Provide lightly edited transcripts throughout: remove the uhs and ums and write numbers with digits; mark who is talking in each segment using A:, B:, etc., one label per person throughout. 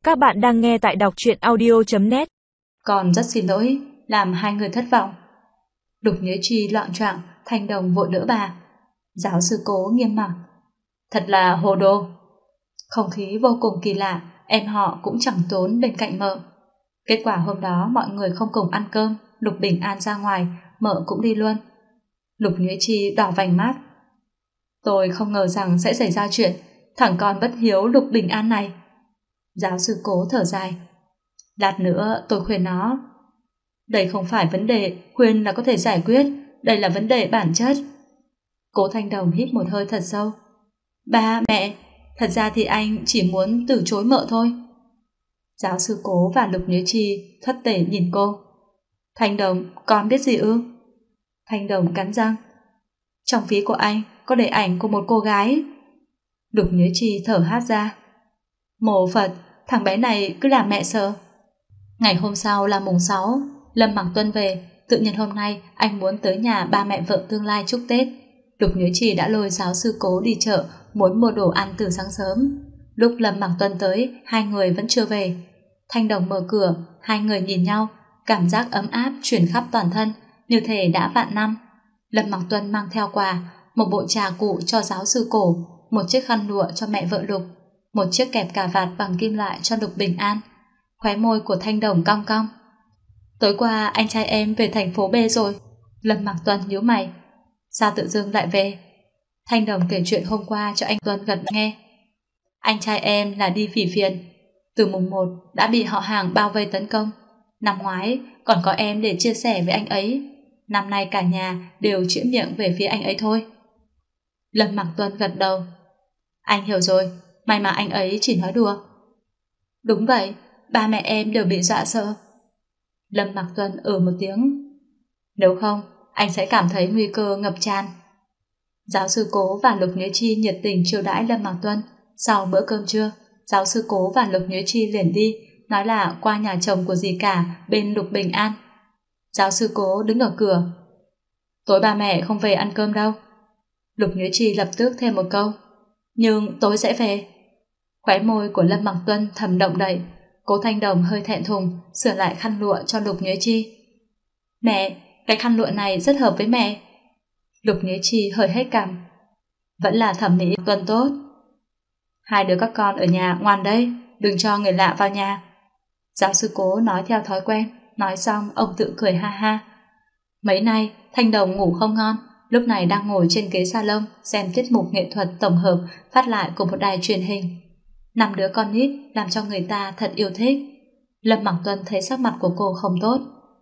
A: Các bạn đang nghe tại đọc truyện audio.net.
B: Còn rất xin lỗi, làm hai người thất vọng. Lục Nhớ Chi loạng choạng, Thanh Đồng vội đỡ bà. Giáo sư Cố nghiêm mặt. Thật là hồ đồ. Không khí vô cùng kỳ lạ, em họ cũng chẳng tốn bên cạnh mợ. Kết quả hôm đó mọi người không cùng ăn cơm, Lục Bình An ra ngoài, mợ cũng đi luôn. Lục Nhớ Chi đỏ vành mắt. Tôi không ngờ rằng sẽ xảy ra chuyện, thằng con bất hiếu Lục Bình An này. Giáo sư Cố thở dài. Lát nữa tôi khuyên nó. Đây không phải vấn đề khuyên là có thể giải quyết, đây là vấn đề bản chất. Cố Thanh Đồng hít một hơi thật sâu. Ba, mẹ, thật ra thì anh chỉ muốn từ chối mợ thôi. Giáo sư Cố và Lục Nhớ Chi thất tể nhìn cô. Thanh Đồng, con biết gì ư? Thanh Đồng cắn răng. Trong ví của anh có để ảnh của một cô gái. Lục Nhớ Chi thở hắt ra. Mồ Phật, thằng bé này cứ làm mẹ sợ. Ngày hôm sau là mùng 6, Lâm Mặc Tuân về. Tự nhiên hôm nay anh muốn tới nhà ba mẹ vợ tương lai chúc Tết. Lục Nhớ Chi đã lôi giáo sư Cố đi chợ, muốn mua đồ ăn từ sáng sớm. Lúc Lâm Mặc Tuân tới, hai người vẫn chưa về. Thanh Đồng mở cửa, hai người nhìn nhau, cảm giác ấm áp truyền khắp toàn thân, như thể đã vạn năm. Lâm Mặc Tuân mang theo quà, một bộ trà cụ cho giáo sư Cổ, một chiếc khăn lụa cho mẹ vợ Lục, một chiếc kẹp cà vạt bằng kim loại cho Lục Bình An. Khóe môi của Thanh Đồng cong cong. Tối qua anh trai em về thành phố B rồi. Lâm Mặc Tuân nhíu mày. Sao tự dưng lại về? Thanh Đồng kể chuyện hôm qua cho anh Tuân gật nghe. Anh trai em là đi phỉ phiền. Từ mùng 1 đã bị họ hàng bao vây tấn công. Năm ngoái còn có em để chia sẻ với anh ấy. Năm nay cả nhà đều chĩa miệng về phía anh ấy thôi. Lâm Mặc Tuân gật đầu. Anh hiểu rồi, may mà anh ấy chỉ nói đùa. Đúng vậy, ba mẹ em đều bị dọa sợ. Lâm Mặc Tuân một tiếng. Nếu không, anh sẽ cảm thấy nguy cơ ngập tràn. Giáo sư Cố và Lục Nhớ Chi nhiệt tình chiêu đãi Lâm Mặc Tuân. Sau bữa cơm trưa, giáo sư Cố và Lục Nhớ Chi liền đi, nói là qua nhà chồng của dì cả bên Lục Bình An. Giáo sư Cố đứng ở cửa. Tối ba mẹ không về ăn cơm đâu. Lục Nhớ Chi lập tức thêm một câu. Nhưng tối sẽ về. Khóe môi của Lâm Mặc Tuân thầm động đậy. Cố Thanh Đồng hơi thẹn thùng sửa lại khăn lụa cho Lục Nhớ Chi. Mẹ, cái khăn lụa này rất hợp với mẹ. Lục Nhớ Chi hơi hết cằm. Vẫn là thẩm mỹ Tuân tốt. Hai đứa các con ở nhà ngoan đấy, đừng cho người lạ vào nhà. Giáo sư Cố nói theo thói quen. Nói xong ông tự cười ha ha. Mấy nay Thanh Đồng ngủ không ngon, lúc này đang ngồi trên ghế salon xem tiết mục nghệ thuật tổng hợp phát lại của một đài truyền hình. 5 đứa con nít làm cho người ta thật yêu thích. Lâm Mặc Tuân thấy sắc mặt của cô không tốt.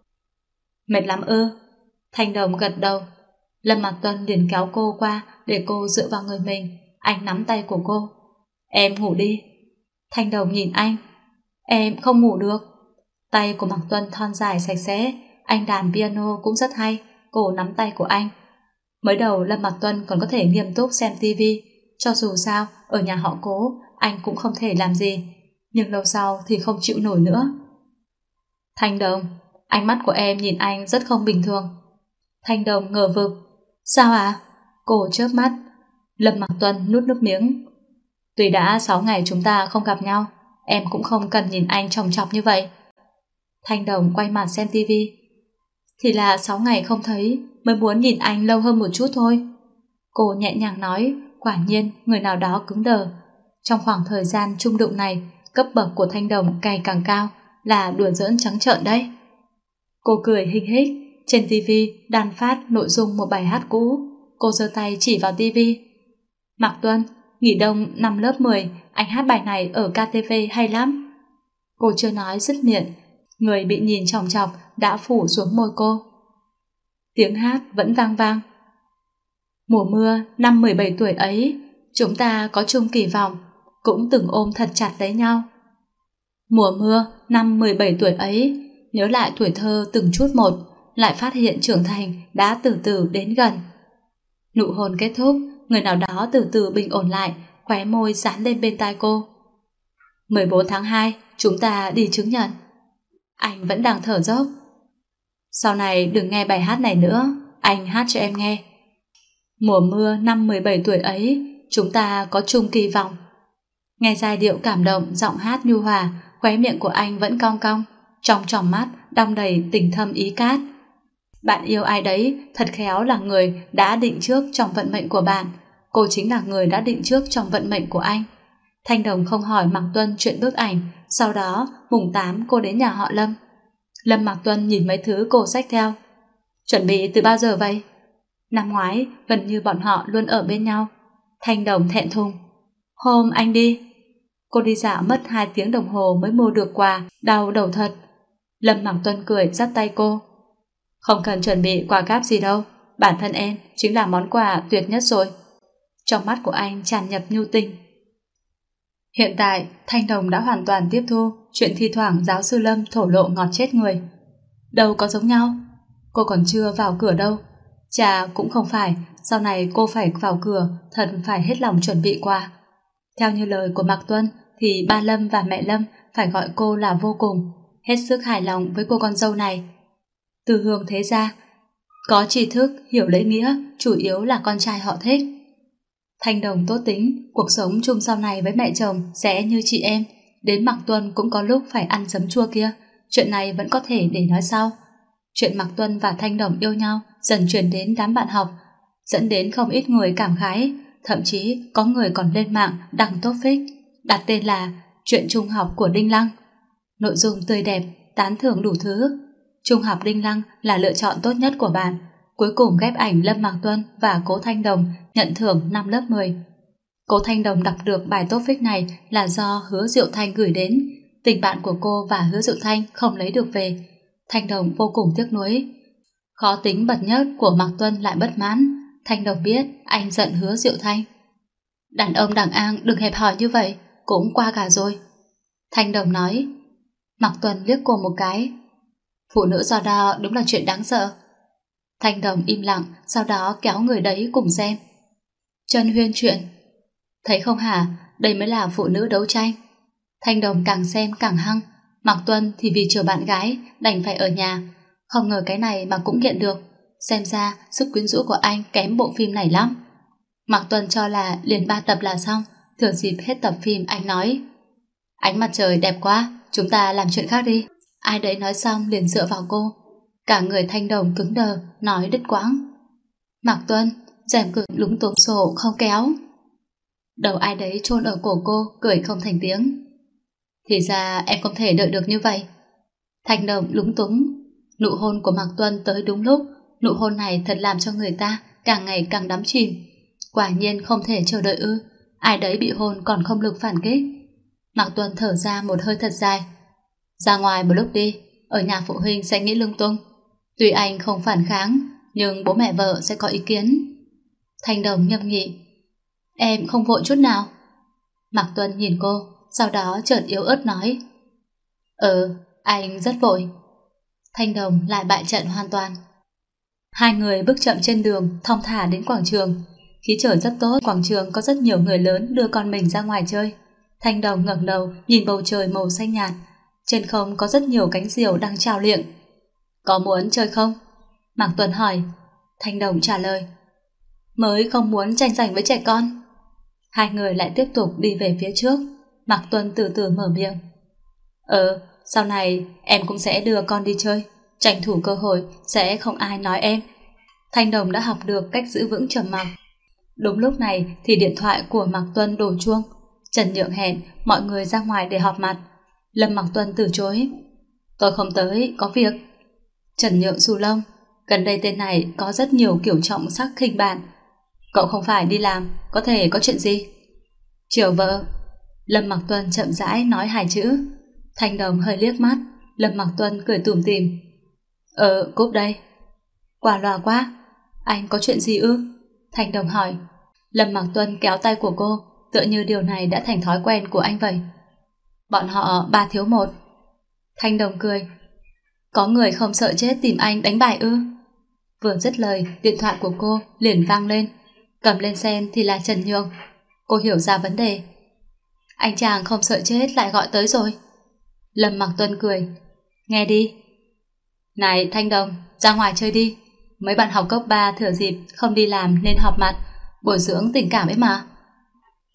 B: Mệt lắm ư? Thanh Đồng gật đầu. Lâm Mặc Tuân liền kéo cô qua để cô dựa vào người mình. Anh nắm tay của cô. Em ngủ đi. Thanh Đồng nhìn anh. Em không ngủ được. Tay của Mặc Tuân thon dài sạch sẽ. Anh đàn piano cũng rất hay. Cô nắm tay của anh. Mới đầu Lâm Mặc Tuân còn có thể nghiêm túc xem tivi. Cho dù sao ở nhà họ Cố anh cũng không thể làm gì. Nhưng lâu sau thì không chịu nổi nữa. Thanh Đồng, ánh mắt của em nhìn anh rất không bình thường. Thanh Đồng ngờ vực. Sao à? Cô chớp mắt. Lâm Mặc Tuân nuốt nước miếng. Tuy đã 6 ngày chúng ta không gặp nhau, em cũng không cần nhìn anh chòng chọc như vậy. Thanh Đồng quay mặt xem tivi. Thì là 6 ngày không thấy, mới muốn nhìn anh lâu hơn một chút thôi. Cô nhẹ nhàng nói. Quả nhiên người nào đó cứng đờ. Trong khoảng thời gian chung đụng này, cấp bậc của Thanh Đồng ngày càng cao, là đùa giỡn trắng trợn đấy. Cô cười hinh hích. Trên tivi đan phát nội dung một bài hát cũ. Cô giơ tay chỉ vào tivi. Mạc Tuân, nghỉ đông năm lớp 10, anh hát bài này ở KTV hay lắm. Cô chưa nói dứt miệng, người bị nhìn chòng chọc đã phủ xuống môi cô. Tiếng hát vẫn vang vang. Mùa mưa năm 17 tuổi ấy, chúng ta có chung kỳ vọng, cũng từng ôm thật chặt lấy nhau. Mùa mưa năm 17 tuổi ấy, nhớ lại tuổi thơ từng chút một, lại phát hiện trưởng thành đã từ từ đến gần. Nụ hôn kết thúc, người nào đó từ từ bình ổn lại, khóe môi dán lên bên tai cô. 14 tháng 2, chúng ta đi chứng nhận. Anh vẫn đang thở dốc. Sau này đừng nghe bài hát này nữa, anh hát cho em nghe. Mùa mưa năm 17 tuổi ấy, chúng ta có chung kỳ vọng. Nghe giai điệu cảm động, giọng hát nhu hòa, khóe miệng của anh vẫn cong cong, trong tròng mắt đong đầy tình thâm ý cát. Bạn yêu ai đấy thật khéo là người đã định trước trong vận mệnh của bạn. Cô chính là người đã định trước trong vận mệnh của anh. Thanh Đồng không hỏi Mạc Tuân chuyện bức ảnh. Sau đó mùng 8 cô đến nhà họ Lâm. Lâm Mạc Tuân nhìn mấy thứ cô xách theo. Chuẩn bị từ bao giờ vậy? Năm ngoái gần như bọn họ luôn ở bên nhau. Thanh Đồng thẹn thùng. Hôm anh đi. Cô đi dạo mất 2 tiếng đồng hồ mới mua được quà, đau đầu thật. Lâm Mạc Tuân cười dắt tay cô. Không cần chuẩn bị quà cáp gì đâu, bản thân em chính là món quà tuyệt nhất rồi. Trong mắt của anh tràn ngập nhu tình. Hiện tại Thanh Đồng đã hoàn toàn tiếp thu chuyện thi thoảng giáo sư Lâm thổ lộ ngọt chết người. Đâu có giống nhau. Cô còn chưa vào cửa đâu. Chà cũng không phải, sau này cô phải vào cửa thật phải hết lòng chuẩn bị quà. Theo như lời của Mạc Tuân thì ba Lâm và mẹ Lâm phải gọi cô là vô cùng, hết sức hài lòng với cô con dâu này. Từ Hương thế gia, có tri thức, hiểu lễ nghĩa, chủ yếu là con trai họ thích. Thanh Đồng tốt tính, cuộc sống chung sau này với mẹ chồng sẽ như chị em. Đến Mạc Tuân cũng có lúc phải ăn giấm chua kia, chuyện này vẫn có thể để nói sau. Chuyện Mạc Tuân và Thanh Đồng yêu nhau dần truyền đến đám bạn học, dẫn đến không ít người cảm khái, thậm chí có người còn lên mạng đăng topic đặt tên là Chuyện trung học của Đinh Lăng. Nội dung tươi đẹp, tán thưởng đủ thứ. Trung học Đinh Lăng là lựa chọn tốt nhất của bạn. Cuối cùng ghép ảnh Lâm Mạc Tuân và Cố Thanh Đồng nhận thưởng năm lớp 10. Cố Thanh Đồng đọc được bài topic này là do Hứa Diệu Thanh gửi đến. Tình bạn của cô và Hứa Diệu Thanh không lấy được về. Thanh Đồng vô cùng tiếc nuối. Khó tính bật nhất của Mạc Tuân lại bất mãn. Thanh Đồng biết anh giận Hứa Diệu Thanh. Đàn ông đàng an đừng hẹp hòi như vậy, cũng qua cả rồi. Thanh Đồng nói. Mạc Tuân liếc cô một cái. Phụ nữ so đo đúng là chuyện đáng sợ. Thanh Đồng im lặng, sau đó kéo người đấy cùng xem. Trần Huyên chuyện. Thấy không hả, đây mới là phụ nữ đấu tranh. Thanh Đồng càng xem càng hăng. Mạc Tuân thì vì chờ bạn gái đành phải ở nhà. Không ngờ cái này mà cũng nghiện được. Xem ra sức quyến rũ của anh kém bộ phim này lắm. Mạc Tuân cho là liền 3 tập là xong. Thừa dịp hết tập phim anh nói. Ánh mặt trời đẹp quá, chúng ta làm chuyện khác đi. Ai đấy nói xong liền dựa vào cô. Cả người Thanh Đồng cứng đờ, nói đứt quãng. Mạc Tuân, rèm cực lúng túng sổ không kéo. Đầu ai đấy chôn ở cổ cô, cười không thành tiếng. Thì ra em không thể đợi được như vậy. Thanh Đồng lúng túng. Nụ hôn của Mạc Tuân tới đúng lúc. Nụ hôn này thật làm cho người ta càng ngày càng đắm chìm. Quả nhiên không thể chờ đợi ư. Ai đấy bị hôn còn không lực phản kích. Mạc Tuân thở ra một hơi thật dài. Ra ngoài một lúc đi, ở nhà phụ huynh sẽ nghĩ lung tung. Tuy anh không phản kháng, nhưng bố mẹ vợ sẽ có ý kiến. Thanh Đồng nhâm nghị. Em không vội chút nào. Mạc Tuân nhìn cô, sau đó chợt yếu ớt nói. Anh rất vội. Thanh Đồng lại bại trận hoàn toàn. Hai người bước chậm trên đường, thong thả đến quảng trường. Khí trời rất tốt, quảng trường có rất nhiều người lớn đưa con mình ra ngoài chơi. Thanh Đồng ngẩng đầu nhìn bầu trời màu xanh nhạt. Trên không có rất nhiều cánh diều đang trao liệng. Có muốn chơi không? Mạc Tuân hỏi. Thanh Đồng trả lời. Mới không muốn tranh giành với trẻ con. Hai người lại tiếp tục đi về phía trước. Mạc Tuân từ từ mở miệng. Sau này em cũng sẽ đưa con đi chơi. Tranh thủ cơ hội sẽ không ai nói em. Thanh Đồng đã học được cách giữ vững trầm mặc. Đúng lúc này thì điện thoại của Mạc Tuân đổ chuông. Trần Nhượng hẹn mọi người ra ngoài để họp mặt. Lâm Mạc Tuân từ chối. Tôi không tới, có việc. Trần Nhượng xù lông. Gần đây tên này có rất nhiều kiểu trọng sắc khinh bạn. Cậu không phải đi làm, có thể có chuyện gì? Chiều vợ. Lâm Mạc Tuân chậm rãi nói 2 chữ. Thanh Đồng hơi liếc mắt. Lâm Mạc Tuân cười tủm tỉm. Cúp đây. Quả loà quá. Anh có chuyện gì ư? Thanh Đồng hỏi. Lâm Mạc Tuân kéo tay của cô, tựa như điều này đã thành thói quen của anh vậy. Bọn họ 3 thiếu 1. Thanh Đồng cười. Có người không sợ chết tìm anh đánh bài ư? Vừa dứt lời, điện thoại của cô liền vang lên. Cầm lên xem thì là Trần Nhượng. Cô hiểu ra vấn đề. Anh chàng không sợ chết lại gọi tới rồi. Lâm Mạc Tuân cười. Nghe đi. Này Thanh Đồng, ra ngoài chơi đi. Mấy bạn học cấp 3 thừa dịp không đi làm nên họp mặt, bồi dưỡng tình cảm ấy mà.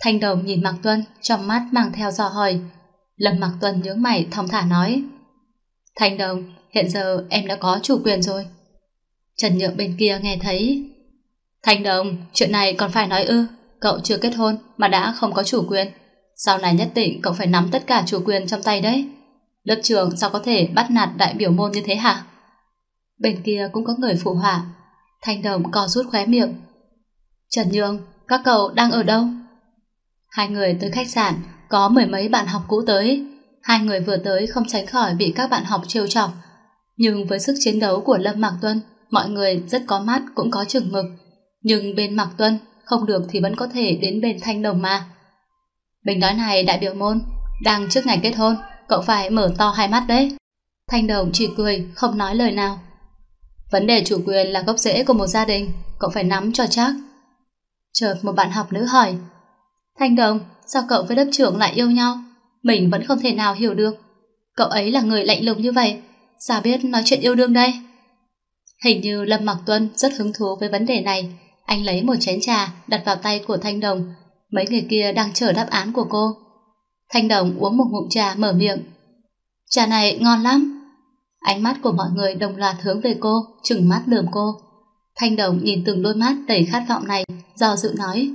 B: Thanh Đồng nhìn Mạc Tuân, trong mắt mang theo dò hỏi. Lâm Mạc Tuân nhướng mày thong thả nói: Thanh Đồng, hiện giờ em đã có chủ quyền rồi. Trần Nhượng bên kia nghe thấy: Thanh Đồng, chuyện này còn phải nói ư? Cậu chưa kết hôn mà đã không có chủ quyền. Sau này nhất định cậu phải nắm tất cả chủ quyền trong tay đấy. Lớp trưởng sao có thể bắt nạt đại biểu môn như thế hả? Bên kia cũng có người phụ họa. Thanh Đồng co rút khóe miệng. Trần Nhượng, các cậu đang ở đâu? Hai người tới khách sạn, có mười mấy bạn học cũ tới. Hai người vừa tới không tránh khỏi bị các bạn học trêu chọc. Nhưng với sức chiến đấu của Lâm Mạc Tuân, mọi người rất có mắt cũng có chừng mực. Nhưng bên Mạc Tuân không được thì vẫn có thể đến bên Thanh Đồng mà. Mình nói này đại biểu môn, đang trước ngày kết hôn, cậu phải mở to hai mắt đấy. Thanh Đồng chỉ cười, không nói lời nào. Vấn đề chủ quyền là gốc rễ của một gia đình, cậu phải nắm cho chắc. Chợt một bạn học nữ hỏi: Thanh Đồng, sao cậu với lớp trưởng lại yêu nhau? Mình vẫn không thể nào hiểu được. Cậu ấy là người lạnh lùng như vậy, sao biết nói chuyện yêu đương đây? Hình như Lâm Mạc Tuân rất hứng thú với vấn đề này. Anh lấy một chén trà đặt vào tay của Thanh Đồng. Mấy người kia đang chờ đáp án của cô. Thanh Đồng uống một ngụm trà mở miệng: Trà này ngon lắm. Ánh mắt của mọi người đồng loạt hướng về cô, trừng mắt lườm cô. Thanh Đồng nhìn từng đôi mắt đầy khát vọng này, do dự nói: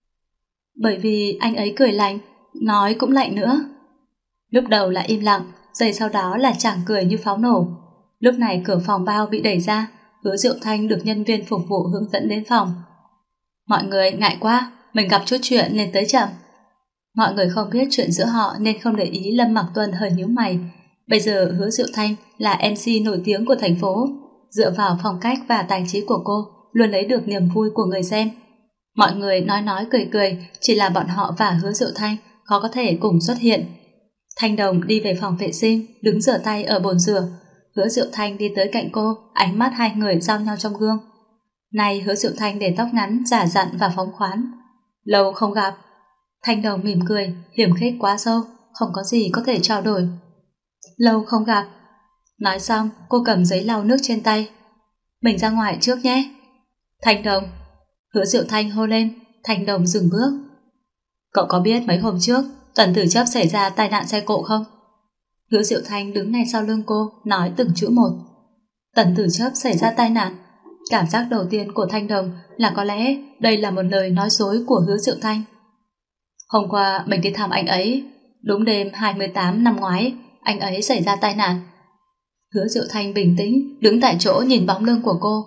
B: Bởi vì anh ấy cười lạnh, nói cũng lạnh nữa. Lúc đầu là im lặng, giây sau đó là chàng cười như pháo nổ. Lúc này cửa phòng bao bị đẩy ra, Hứa Diệu Thanh được nhân viên phục vụ hướng dẫn đến phòng. Mọi người ngại quá, mình gặp chút chuyện nên tới chậm. Mọi người không biết chuyện giữa họ nên không để ý. Lâm Mạc Tuân hơi nhíu mày. Bây giờ Hứa Diệu Thanh là MC nổi tiếng của thành phố, dựa vào phong cách và tài trí của cô luôn lấy được niềm vui của người xem. Mọi người nói cười cười, chỉ là bọn họ và Hứa Diệu Thanh khó có thể cùng xuất hiện. Thanh Đồng đi về phòng vệ sinh, đứng rửa tay ở bồn rửa. Hứa Diệu Thanh đi tới cạnh cô, ánh mắt hai người giao nhau trong gương. Này Hứa Diệu Thanh để tóc ngắn, giả dặn và phóng khoáng. Lâu không gặp. Thanh Đồng mỉm cười, hiểm khích quá sâu, không có gì có thể trao đổi. Lâu không gặp. Nói xong, cô cầm giấy lau nước trên tay. Mình ra ngoài trước nhé. Thanh Đồng. Hứa Diệu Thanh hô lên. Thanh Đồng dừng bước. Cậu có biết mấy hôm trước Tần Tử Chấp xảy ra tai nạn xe cộ không? Hứa Diệu Thanh đứng ngay sau lưng cô, nói từng chữ một. Tần Tử Chấp xảy ra tai nạn. Cảm giác đầu tiên của Thanh Đồng là có lẽ đây là một lời nói dối của Hứa Diệu Thanh. Hôm qua mình đi thăm anh ấy, đúng đêm 28 năm ngoái, anh ấy xảy ra tai nạn. Hứa Diệu Thanh bình tĩnh đứng tại chỗ nhìn bóng lưng của cô.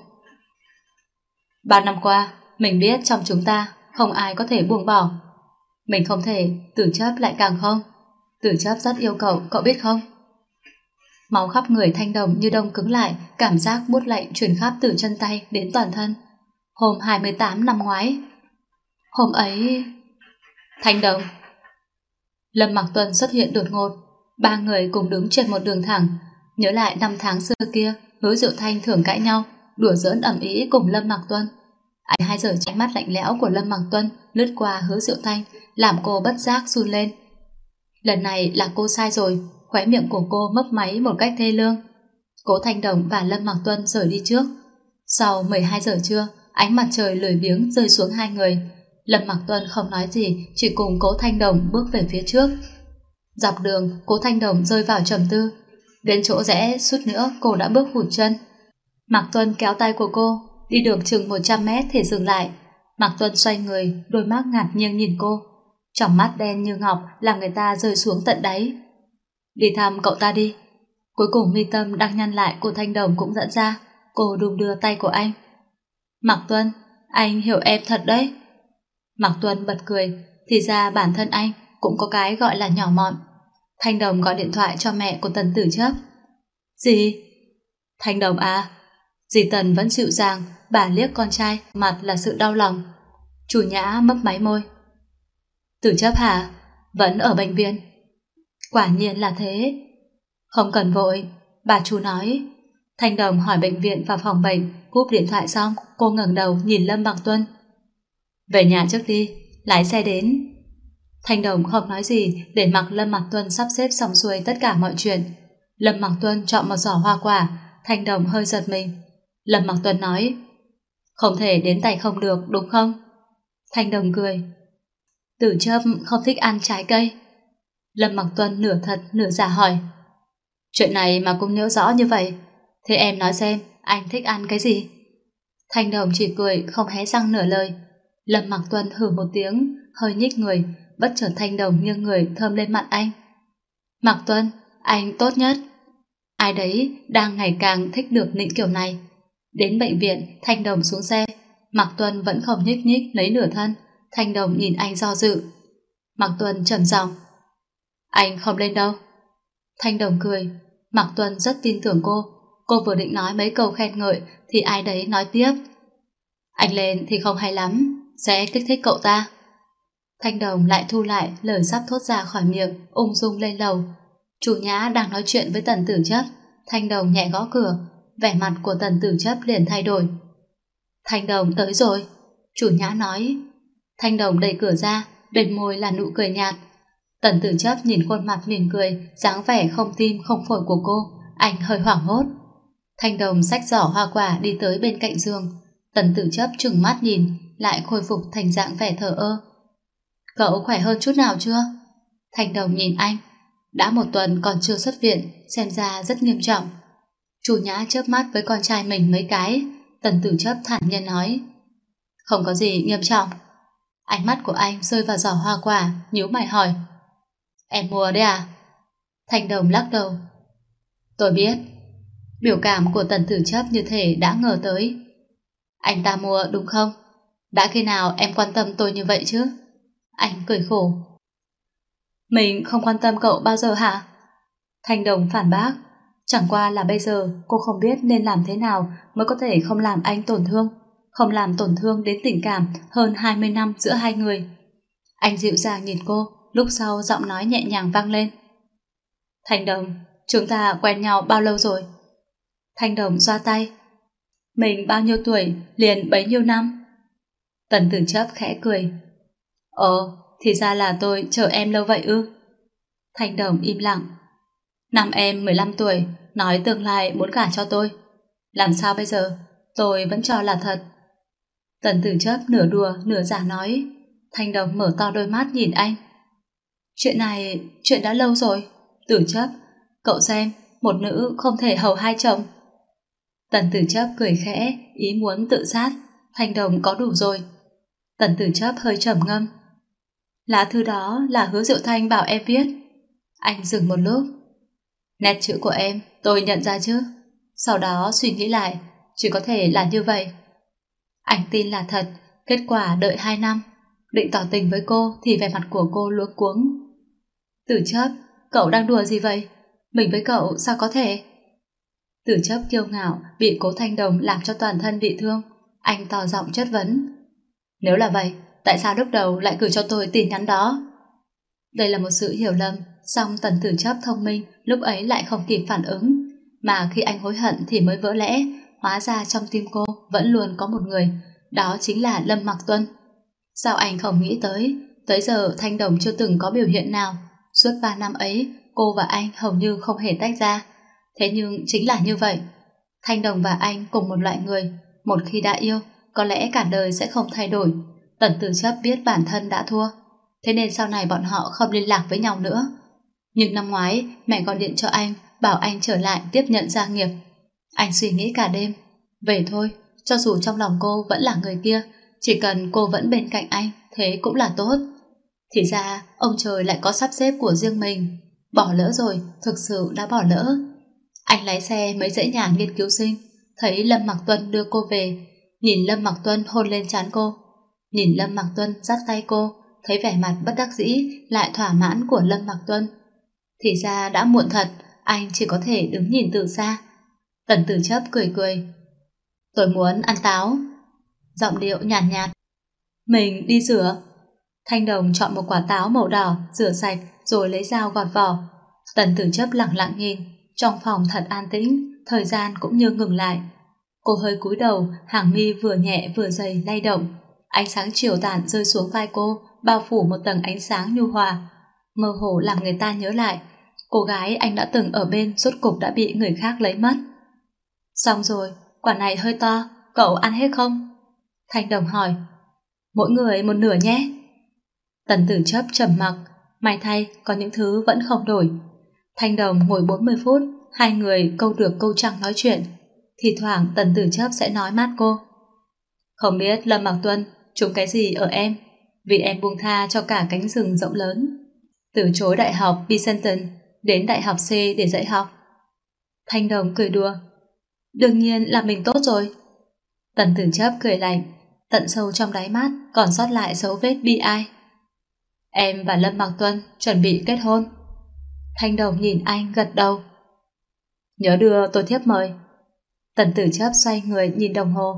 B: 3 năm qua, mình biết trong chúng ta không ai có thể buông bỏ. Mình không thể, Tử Chấp lại càng không. Tử Chấp rất yêu cậu biết không? Máu khắp người Thanh Đồng như đông cứng lại, cảm giác buốt lạnh truyền khắp từ chân tay đến toàn thân. Hôm 28 năm ngoái. Hôm ấy... Thanh Đồng. Lâm Mạc Tuân xuất hiện đột ngột. Ba người cùng đứng trên một đường thẳng. Nhớ lại năm tháng xưa kia, Hứa Diệu Thanh thường cãi nhau, đùa giỡn ầm ĩ cùng Lâm Mạc Tuân. Ánh 2 giờ trái mắt lạnh lẽo của Lâm Mạc Tuân lướt qua Hứa Diệu Thanh, làm cô bất giác run lên. Lần này là cô sai rồi. Khóe miệng của cô mấp máy một cách thê lương. Cố Thanh Đồng và Lâm Mạc Tuân rời đi trước. Sau 12 giờ trưa, ánh mặt trời lười biếng rơi xuống hai người. Lâm Mạc Tuân không nói gì, chỉ cùng Cố Thanh Đồng bước về phía trước. Dọc đường, Cố Thanh Đồng rơi vào trầm tư. Đến chỗ rẽ, suýt nữa cô đã bước hụt chân. Mạc Tuân kéo tay của cô, đi được chừng 100 mét thì dừng lại. Mạc Tuân xoay người, đôi mắt ngạc nhiên nhìn cô. Trong mắt đen như ngọc làm người ta rơi xuống tận đáy. Đi thăm cậu ta đi. Cuối cùng mi tâm đang nhăn lại của Thanh Đồng cũng giãn ra. Cô đung đưa tay của anh. Mạc Tuân, anh hiểu em thật đấy. Mạc Tuân bật cười. Thì ra bản thân anh cũng có cái gọi là nhỏ mọn. Thanh Đồng gọi điện thoại cho mẹ của Tần Tử Chấp. Gì? Thanh Đồng à? Dì Tần vẫn dịu dàng. Bà liếc con trai, mặt là sự đau lòng. Chủ Nhã mấp máy môi. Tử Chấp hả? Vẫn ở bệnh viện. Quả nhiên là thế. Không cần vội, bà chủ nói. Thanh Đồng hỏi bệnh viện và phòng bệnh. Cúp điện thoại xong, cô ngẩng đầu nhìn Lâm Mạc Tuân. Về nhà trước đi, lái xe đến. Thanh Đồng không nói gì, để mặc Lâm Mạc Tuân sắp xếp xong xuôi tất cả mọi chuyện. Lâm Mạc Tuân chọn một giỏ hoa quả. Thanh Đồng hơi giật mình. Lâm Mạc Tuân nói, không thể đến tay không được đúng không? Thanh Đồng cười. Tử Chấp không thích ăn trái cây. Lâm Mặc Tuân nửa thật nửa giả hỏi. Chuyện này mà cũng nhớ rõ như vậy, thế em nói xem anh thích ăn cái gì? Thanh Đồng chỉ cười không hé răng nửa lời. Lâm Mặc Tuân hừ một tiếng, hơi nhích người, bất chợt Thanh Đồng nghiêng người thơm lên mặt anh. Mặc Tuân, anh tốt nhất. Ai đấy đang ngày càng thích được nịnh kiểu này. Đến bệnh viện, Thanh Đồng xuống xe. Mạc Tuân vẫn không nhích nhích lấy nửa thân. Thanh Đồng nhìn anh do dự. Mạc Tuân trầm giọng. Anh không lên đâu. Thanh Đồng cười. Mạc Tuân rất tin tưởng cô. Cô vừa định nói mấy câu khen ngợi thì ai đấy nói tiếp. Anh lên thì không hay lắm, sẽ kích thích cậu ta. Thanh Đồng lại thu lại lời sắp thốt ra khỏi miệng, ung dung lên lầu. Chủ Nhã đang nói chuyện với Tần Tử Chấp. Thanh Đồng nhẹ gõ cửa, vẻ mặt của Tần Tử Chấp liền thay đổi. Thanh Đồng tới rồi, chủ Nhã nói. Thanh Đồng đẩy cửa ra, bên môi là nụ cười nhạt. Tần Tử Chấp nhìn khuôn mặt mỉm cười, dáng vẻ không tim không phổi của cô, anh hơi hoảng hốt. Thanh Đồng xách giỏ hoa quả đi tới bên cạnh giường. Tần Tử Chấp trừng mắt nhìn, lại khôi phục thành dạng vẻ thờ ơ. Cậu khỏe hơn chút nào chưa? Thanh Đồng nhìn anh. Đã 1 tuần còn chưa xuất viện, xem ra rất nghiêm trọng. Chủ Nhã chớp mắt với con trai mình mấy cái. Tần Tử Chấp thản nhiên nói. Không có gì nghiêm trọng. Ánh mắt của anh rơi vào giỏ hoa quả, nhíu mày hỏi. Em mua đấy à? Thanh Đồng lắc đầu. Tôi biết. Biểu cảm của Tần Tử Chấp như thể đã ngờ tới. Anh ta mua đúng không? Đã khi nào em quan tâm tôi như vậy chứ? Anh cười khổ. Mình không quan tâm cậu bao giờ hả? Thanh Đồng phản bác. Chẳng qua là bây giờ cô không biết nên làm thế nào mới có thể không làm anh tổn thương, không làm tổn thương đến tình cảm hơn 20 năm giữa hai người. Anh dịu dàng nhìn cô, lúc sau giọng nói nhẹ nhàng vang lên. Thanh Đồng, chúng ta quen nhau bao lâu rồi? Thanh Đồng xoa tay. Mình bao nhiêu tuổi liền bấy nhiêu năm. Tần Tử Chấp khẽ cười. Thì ra là tôi chờ em lâu vậy ư? Thanh Đồng im lặng. Năm em 15 tuổi, nói tương lai muốn gả cho tôi. Làm sao bây giờ? Tôi vẫn cho là thật. Tần Tử Chấp nửa đùa nửa giả nói. Thanh Đồng mở to đôi mắt nhìn anh. Chuyện đã lâu rồi. Tử Chấp, cậu xem, một nữ không thể hầu hai chồng. Tần Tử Chấp cười khẽ, ý muốn tự sát. Thanh Đồng có đủ rồi. Tần Tử Chấp hơi trầm ngâm. Lá thư đó là Hứa Diệu Thanh bảo em viết. Anh dừng một lúc. Nét chữ của em tôi nhận ra chứ. Sau đó suy nghĩ lại, chỉ có thể là như vậy. Anh tin là thật. Kết quả đợi 2 năm, định tỏ tình với cô thì vẻ mặt của cô luống cuống. Tử Chấp, cậu đang đùa gì vậy? Mình với cậu sao có thể? Tử Chấp kiêu ngạo bị Cố Thanh Đồng làm cho toàn thân bị thương. Anh to giọng chất vấn. Nếu là vậy, tại sao lúc đầu lại gửi cho tôi tin nhắn đó? Đây là một sự hiểu lầm. Song Tần Tử Chấp thông minh lúc ấy lại không kịp phản ứng. Mà khi anh hối hận thì mới vỡ lẽ. Hóa ra trong tim cô vẫn luôn có một người. Đó chính là Lâm Mặc Tuân. Sao anh không nghĩ tới giờ Thanh Đồng chưa từng có biểu hiện nào. Suốt 3 năm ấy cô và anh hầu như không hề tách ra. Thế nhưng chính là như vậy. Thanh Đồng và anh cùng một loại người. Một khi đã yêu, có lẽ cả đời sẽ không thay đổi. Tần Tử Chấp biết bản thân đã thua, thế nên sau này bọn họ không liên lạc với nhau nữa. Nhưng năm ngoái mẹ gọi điện cho anh, bảo anh trở lại tiếp nhận gia nghiệp. Anh suy nghĩ cả đêm. Về thôi, cho dù trong lòng cô vẫn là người kia, chỉ cần cô vẫn bên cạnh anh, thế cũng là tốt. Thì ra ông trời lại có sắp xếp của riêng mình. Bỏ lỡ rồi, thực sự đã bỏ lỡ. Anh lái xe mấy dãy nhà nghiên cứu sinh, thấy Lâm Mặc Tuân đưa cô về. Nhìn Lâm Mặc Tuân hôn lên trán cô, nhìn Lâm Mặc Tuân dắt tay cô, thấy vẻ mặt bất đắc dĩ lại thỏa mãn của Lâm Mặc Tuân. Thì ra đã muộn thật, anh chỉ có thể đứng nhìn từ xa. Tần Tử Chấp cười cười. Tôi muốn ăn táo. Giọng điệu nhàn nhạt. Mình đi rửa. Thanh Đồng chọn một quả táo màu đỏ, rửa sạch rồi lấy dao gọt vỏ. Tần Tử Chấp lặng lặng nhìn. Trong phòng thật an tĩnh, thời gian cũng như ngừng lại. Cô hơi cúi đầu, hàng mi vừa nhẹ vừa dày lay động. Ánh sáng chiều tàn rơi xuống vai cô, bao phủ một tầng ánh sáng nhu hòa. Mơ hồ làm người ta nhớ lại cô gái anh đã từng ở bên rốt cục đã bị người khác lấy mất. Xong rồi, quả này hơi to, cậu ăn hết không? Thanh Đồng hỏi. Mỗi người một nửa nhé. Tần Tử Chấp trầm mặc, may thay có những thứ vẫn không đổi. Thanh Đồng ngồi 40 phút, hai người câu được câu trăng nói chuyện. Thì thoảng Tần Tử Chấp sẽ nói mát cô. Không biết Lâm Mặc Tuân trúng cái gì ở em, vì em buông tha cho cả cánh rừng rộng lớn, từ chối đại học Princeton đến đại học C để dạy học. Thanh Đồng cười đùa. Đương nhiên là mình tốt rồi. Tần Tử Chấp cười lạnh, tận sâu trong đáy mắt còn sót lại dấu vết bi ai. Em và Lâm Mặc Tuân chuẩn bị kết hôn. Thanh Đồng nhìn anh gật đầu. Nhớ đưa tôi thiếp mời. Tần Tử Chấp xoay người nhìn đồng hồ.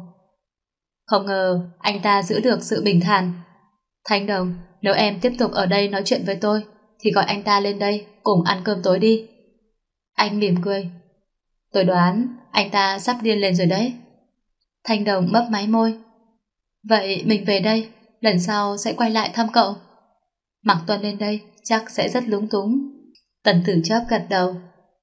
B: Không ngờ anh ta giữ được sự bình thản. Thanh Đồng, nếu em tiếp tục ở đây nói chuyện với tôi thì gọi anh ta lên đây cùng ăn cơm tối đi. Anh mỉm cười. Tôi đoán anh ta sắp điên lên rồi đấy. Thanh Đồng mấp máy môi. Vậy mình về đây, lần sau sẽ quay lại thăm cậu. Mặc Tuân lên đây chắc sẽ rất lúng túng. Tần Tử Chấp gật đầu.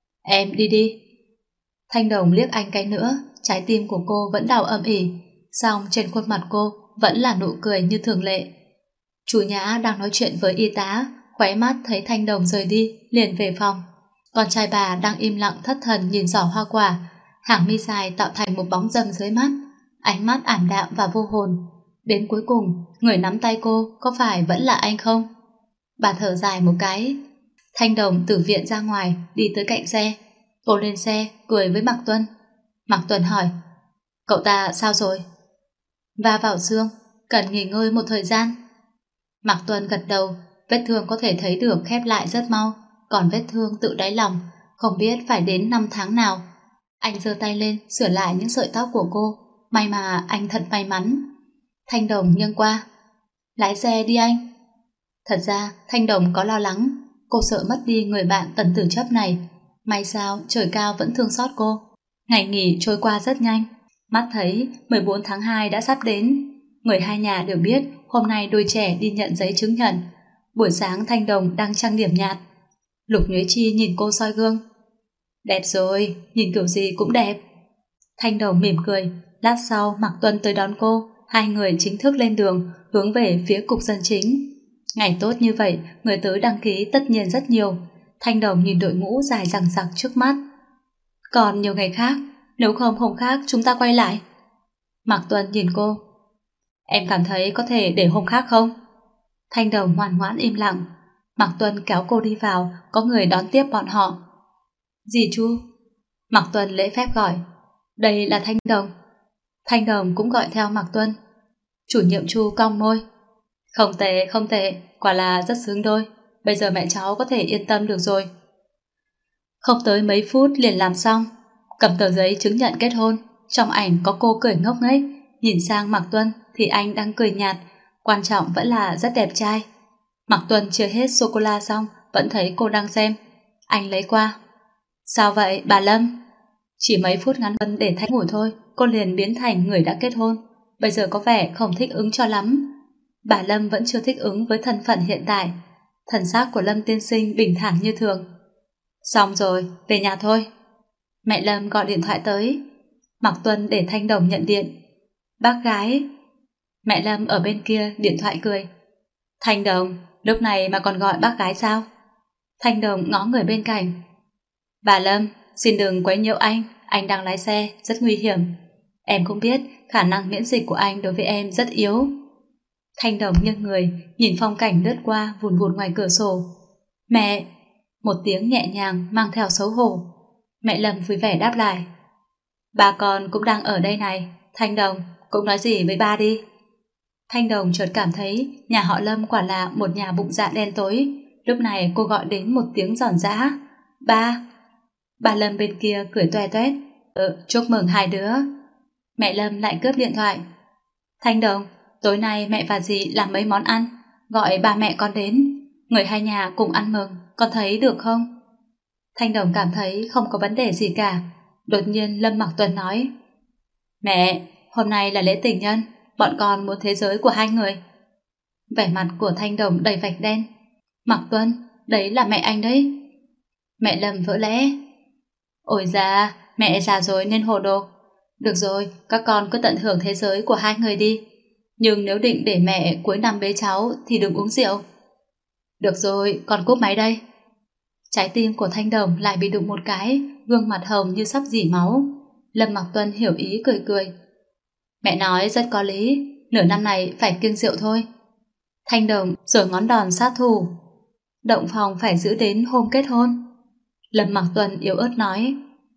B: Em đi đi. Thanh Đồng liếc anh cái nữa, trái tim của cô vẫn đau âm ỉ, song trên khuôn mặt cô vẫn là nụ cười như thường lệ. Chú Nhã đang nói chuyện với y tá, khóe mắt thấy Thanh Đồng rời đi, liền về phòng. Con trai bà đang im lặng thất thần nhìn giỏ hoa quả, hàng mi dài tạo thành một bóng râm dưới mắt, ánh mắt ảm đạm và vô hồn. Đến cuối cùng, người nắm tay cô có phải vẫn là anh không? Bà thở dài một cái. Thanh Đồng từ viện ra ngoài, đi tới cạnh xe. Cô lên xe, cười với Mạc Tuân. Mạc Tuân hỏi, cậu ta sao rồi? Va vào xương, cần nghỉ ngơi một thời gian. Mạc Tuân gật đầu, vết thương có thể thấy được khép lại rất mau, còn vết thương tự đáy lòng, không biết phải đến 5 tháng nào. Anh giơ tay lên, sửa lại những sợi tóc của cô, may mà anh thật may mắn. Thanh Đồng nghiêng qua. Lái xe đi anh. Thật ra Thanh Đồng có lo lắng, cô sợ mất đi người bạn Tần Tử Chấp này. May sao trời cao vẫn thương xót cô. Ngày nghỉ trôi qua rất nhanh, mắt thấy 14 tháng 2 đã sắp đến. Người hai nhà đều biết hôm nay đôi trẻ đi nhận giấy chứng nhận. Buổi sáng Thanh Đồng đang trang điểm nhạt. Lục Nhuế Chi nhìn cô soi gương. Đẹp rồi, nhìn kiểu gì cũng đẹp. Thanh Đồng mỉm cười. Lát sau Mạc Tuân tới đón cô, hai người chính thức lên đường hướng về phía cục dân chính. Ngày tốt như vậy, người tới đăng ký tất nhiên rất nhiều. Thanh Đồng nhìn đội ngũ dài dằng dặc trước mắt. Còn nhiều ngày khác, nếu không hôm khác chúng ta quay lại. Mạc Tuân nhìn cô. Em cảm thấy có thể để hôm khác không? Thanh Đồng ngoan ngoãn im lặng. Mạc Tuân kéo cô đi vào, có người đón tiếp bọn họ. Dì Chu. Mạc Tuân lễ phép gọi. Đây là Thanh Đồng. Thanh Đồng cũng gọi theo Mạc Tuân. Chủ nhiệm Chu cong môi. Không tệ, không tệ, quả là rất xứng đôi. Bây giờ mẹ cháu có thể yên tâm được rồi. Không tới mấy phút liền làm xong. Cầm tờ giấy chứng nhận kết hôn. Trong ảnh có cô cười ngốc nghếch. Nhìn sang Mạc Tuân thì anh đang cười nhạt. Quan trọng vẫn là rất đẹp trai. Mạc Tuân chưa hết sô-cô-la xong, vẫn thấy cô đang xem. Anh lấy qua. Sao vậy bà Lâm? Chỉ mấy phút ngắn ngủi để thay ngủ thôi, cô liền biến thành người đã kết hôn. Bây giờ có vẻ không thích ứng cho lắm. Bà Lâm vẫn chưa thích ứng với thân phận hiện tại. Thần sắc của Lâm tiên sinh bình thản như thường. Xong rồi, về nhà thôi. Mẹ Lâm gọi điện thoại tới. Mạc Tuân để Thanh Đồng nhận điện. Bác gái. Mẹ Lâm ở bên kia điện thoại cười. Thanh Đồng, lúc này mà còn gọi bác gái sao? Thanh Đồng ngó người bên cạnh. Bà Lâm, xin đừng quấy nhiễu anh đang lái xe, rất nguy hiểm. Em cũng biết khả năng miễn dịch của anh đối với em rất yếu. Thanh Đồng nghiêng người, nhìn phong cảnh lướt qua vùn vụn ngoài cửa sổ. Mẹ! Một tiếng nhẹ nhàng mang theo xấu hổ. Mẹ Lâm vui vẻ đáp lại. Ba con cũng đang ở đây này. Thanh Đồng, cũng nói gì với ba đi. Thanh Đồng chợt cảm thấy nhà họ Lâm quả là một nhà bụng dạ đen tối. Lúc này cô gọi đến một tiếng giòn giã. Ba! Bà Lâm bên kia cười toe toét. Chúc mừng hai đứa. Mẹ Lâm lại cướp điện thoại. Thanh Đồng, tối nay mẹ và dì làm mấy món ăn, gọi ba mẹ con đến, người hai nhà cùng ăn mừng, con thấy được không? Thanh Đồng cảm thấy không có vấn đề gì cả. Đột nhiên Lâm Mặc Tuân nói. Mẹ, hôm nay là lễ tình nhân, bọn con muốn thế giới của hai người. Vẻ mặt của Thanh Đồng đầy vạch đen. Mặc Tuân, đấy là mẹ anh đấy. Mẹ Lâm vỡ lẽ. Ôi da, mẹ già rồi nên hồ đồ. Được rồi, các con cứ tận hưởng thế giới của hai người đi. Nhưng nếu định để mẹ cuối năm bế cháu thì đừng uống rượu, Được rồi, con cúp máy đây. Trái tim của Thanh Đồng lại bị đụng một cái, gương mặt hồng như sắp rỉ máu. Lâm Mặc Tuân hiểu ý cười cười. Mẹ nói rất có lý, nửa năm này phải kiêng rượu thôi. Thanh Đồng giở ngón đòn sát thủ. Động phòng phải giữ đến hôm kết hôn. Lâm Mặc Tuân yếu ớt nói.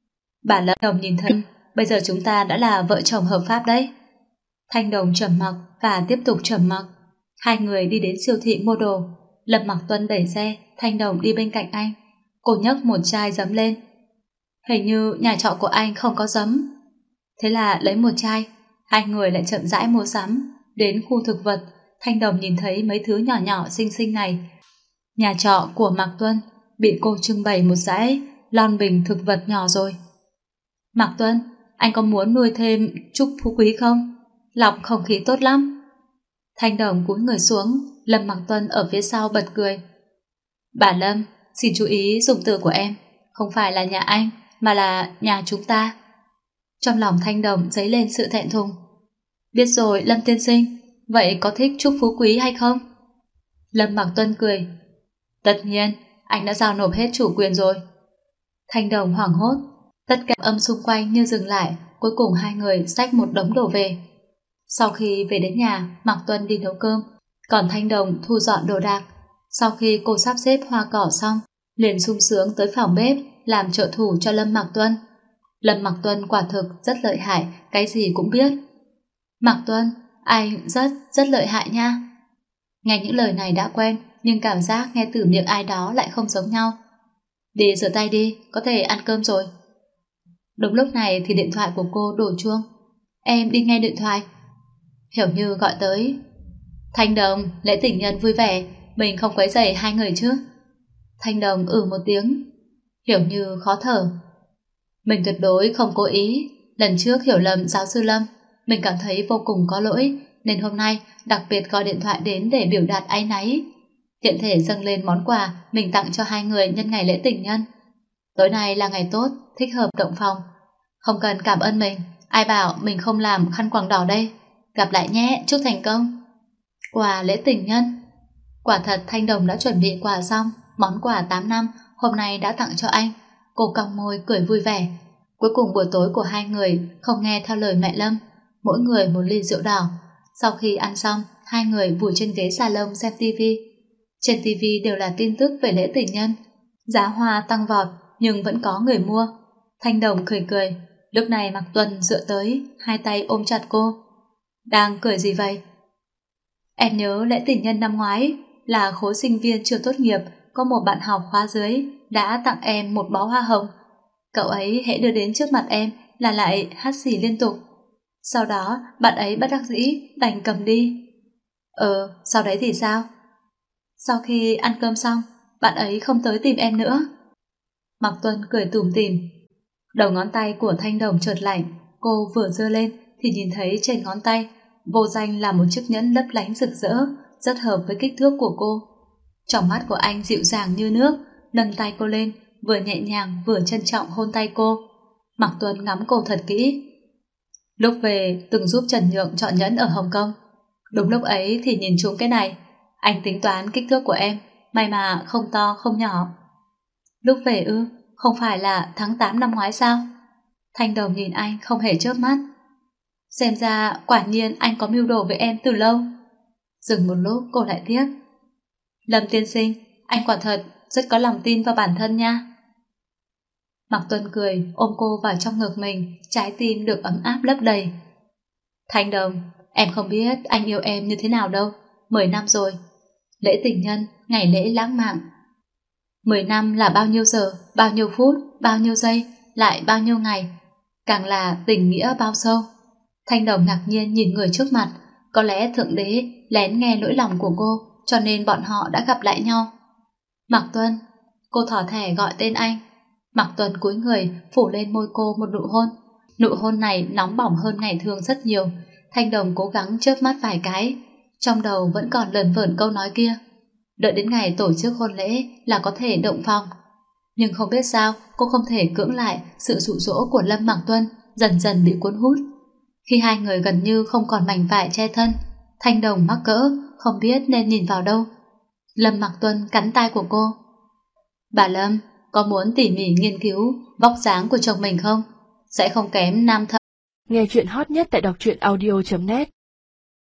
B: Bà Lâm Đồng nhìn thấy, bây giờ chúng ta đã là vợ chồng hợp pháp đấy. Thanh Đồng trầm mặc và tiếp tục trầm mặc. Hai người đi đến siêu thị mua đồ. Lâm Mặc Tuân đẩy xe, Thanh Đồng đi bên cạnh anh. Cô nhấc một chai giấm lên. Hình như nhà trọ của anh không có giấm. Thế là lấy một chai. Hai người lại chậm rãi mua sắm. Đến khu thực vật, Thanh Đồng nhìn thấy mấy thứ nhỏ nhỏ xinh xinh này. Nhà trọ của Mạc Tuân bị cô trưng bày một dãy lon bình thực vật nhỏ rồi. Mạc Tuân, anh có muốn nuôi thêm trúc phú quý không? Lọc không khí tốt lắm. Thanh Đồng cúi người xuống, Lâm Mạc Tuân ở phía sau bật cười. Bà Lâm, xin chú ý dùng từ của em. Không phải là nhà anh, mà là nhà chúng ta. Trong lòng Thanh Đồng dấy lên sự thẹn thùng. Biết rồi Lâm tiên sinh, vậy có thích trúc phú quý hay không? Lâm Mạc Tuân cười. Tất nhiên, anh đã giao nộp hết chủ quyền rồi. Thanh Đồng hoảng hốt. Tất cả âm xung quanh như dừng lại. Cuối cùng hai người xách một đống đồ về. Sau khi về đến nhà, Mạc Tuân đi nấu cơm, còn Thanh Đồng thu dọn đồ đạc. Sau khi cô sắp xếp hoa cỏ xong, liền sung sướng tới phòng bếp làm trợ thủ cho Lâm Mạc Tuân. Lâm Mạc Tuân quả thực rất lợi hại, cái gì cũng biết. Mạc Tuân, anh rất lợi hại nha. Nghe những lời này đã quen, nhưng cảm giác nghe từ miệng ai đó lại không giống nhau. Đi rửa tay đi, có thể ăn cơm rồi. Đúng lúc này thì điện thoại của cô đổ chuông. Em đi nghe điện thoại. Hiểu Như gọi tới. Thanh Đồng, lễ tình nhân vui vẻ, mình không quấy rầy hai người chứ? Thanh Đồng một tiếng. Hiểu Như khó thở. Mình tuyệt đối không cố ý. Lần trước hiểu lầm giáo sư Lâm, mình cảm thấy vô cùng có lỗi, nên hôm nay đặc biệt gọi điện thoại đến để biểu đạt áy náy. Tiện thể dâng lên món quà mình tặng cho hai người nhân ngày lễ tình nhân. Tối nay là ngày tốt, thích hợp động phòng. Không cần cảm ơn mình, ai bảo mình không làm khăn quàng đỏ đây. Gặp lại nhé, chúc thành công. Quà lễ tình nhân. Quả thật Thanh Đồng đã chuẩn bị quà xong. Món quà 8 năm hôm nay đã tặng cho anh. Cô cong môi cười vui vẻ. Cuối cùng buổi tối của hai người không nghe theo lời mẹ Lâm, mỗi người một ly rượu đỏ. Sau khi ăn xong, hai người vùi trên ghế salon xem tivi. Trên tivi đều là tin tức về lễ tình nhân. Giá hoa tăng vọt nhưng vẫn có người mua. Thanh Đồng cười cười. Lúc này Mạc Tuân dựa tới, hai tay ôm chặt cô. Đang cười gì vậy? Em nhớ lễ tình nhân năm ngoái là khối sinh viên chưa tốt nghiệp, có một bạn học khóa dưới đã tặng em một bó hoa hồng. Cậu ấy hễ đưa đến trước mặt em là lại hắt xì liên tục. Sau đó bạn ấy bất đắc dĩ đành cầm đi. Sau đấy thì sao? Sau khi ăn cơm xong, bạn ấy không tới tìm em nữa. Mạc Tuân cười tủm tỉm. Đầu ngón tay của Thanh Đồng chợt lạnh. Cô vừa giơ lên thì nhìn thấy trên ngón tay vô danh là một chiếc nhẫn lấp lánh rực rỡ, rất hợp với kích thước của cô. Trong mắt của anh dịu dàng như nước, nâng tay cô lên, vừa nhẹ nhàng vừa trân trọng hôn tay cô. Mạc Tuân ngắm cô thật kỹ. Lúc về từng giúp Trần Nhượng chọn nhẫn ở Hồng Kông. Đúng lúc ấy thì nhìn trúng cái này. Anh tính toán kích thước của em, may mà không to không nhỏ. Lúc về không phải là tháng 8 năm ngoái sao? Thanh Đồng nhìn anh không hề chớp mắt. Xem ra quả nhiên anh có mưu đồ với em từ lâu. Dừng một lúc cô lại tiếp. Lâm tiên sinh, anh quả thật rất có lòng tin vào bản thân nha. Mạc Tuân cười ôm cô vào trong ngực mình, trái tim được ấm áp lấp đầy. Thanh Đồng, em không biết anh yêu em như thế nào đâu. 10 năm rồi. Lễ tình nhân, ngày lễ lãng mạn. 10 năm là bao nhiêu giờ, bao nhiêu phút, bao nhiêu giây, lại bao nhiêu ngày. Càng là tình nghĩa bao sâu. Thanh Đồng ngạc nhiên nhìn người trước mặt. Có lẽ Thượng Đế lén nghe nỗi lòng của cô, cho nên bọn họ đã gặp lại nhau. Mạc Tuân. Cô thỏ thẻ gọi tên anh. Mạc Tuân cúi người phủ lên môi cô một nụ hôn. Nụ hôn này nóng bỏng hơn ngày thường rất nhiều. Thanh Đồng cố gắng chớp mắt vài cái. Trong đầu vẫn còn lờn vởn câu nói kia. Đợi đến ngày tổ chức hôn lễ là có thể động phòng. Nhưng không biết sao cô không thể cưỡng lại sự dụ dỗ của Lâm Mạc Tuân, dần dần bị cuốn hút. Khi hai người gần như không còn mảnh vải che thân, Thanh Đồng mắc cỡ, không biết nên nhìn vào đâu. Lâm Mặc Tuân cắn tai của cô. Bà Lâm, có muốn tỉ mỉ nghiên cứu vóc dáng của chồng mình không? Sẽ không kém nam thợ.
A: Nghe chuyện hot nhất tại đọc truyện audio.net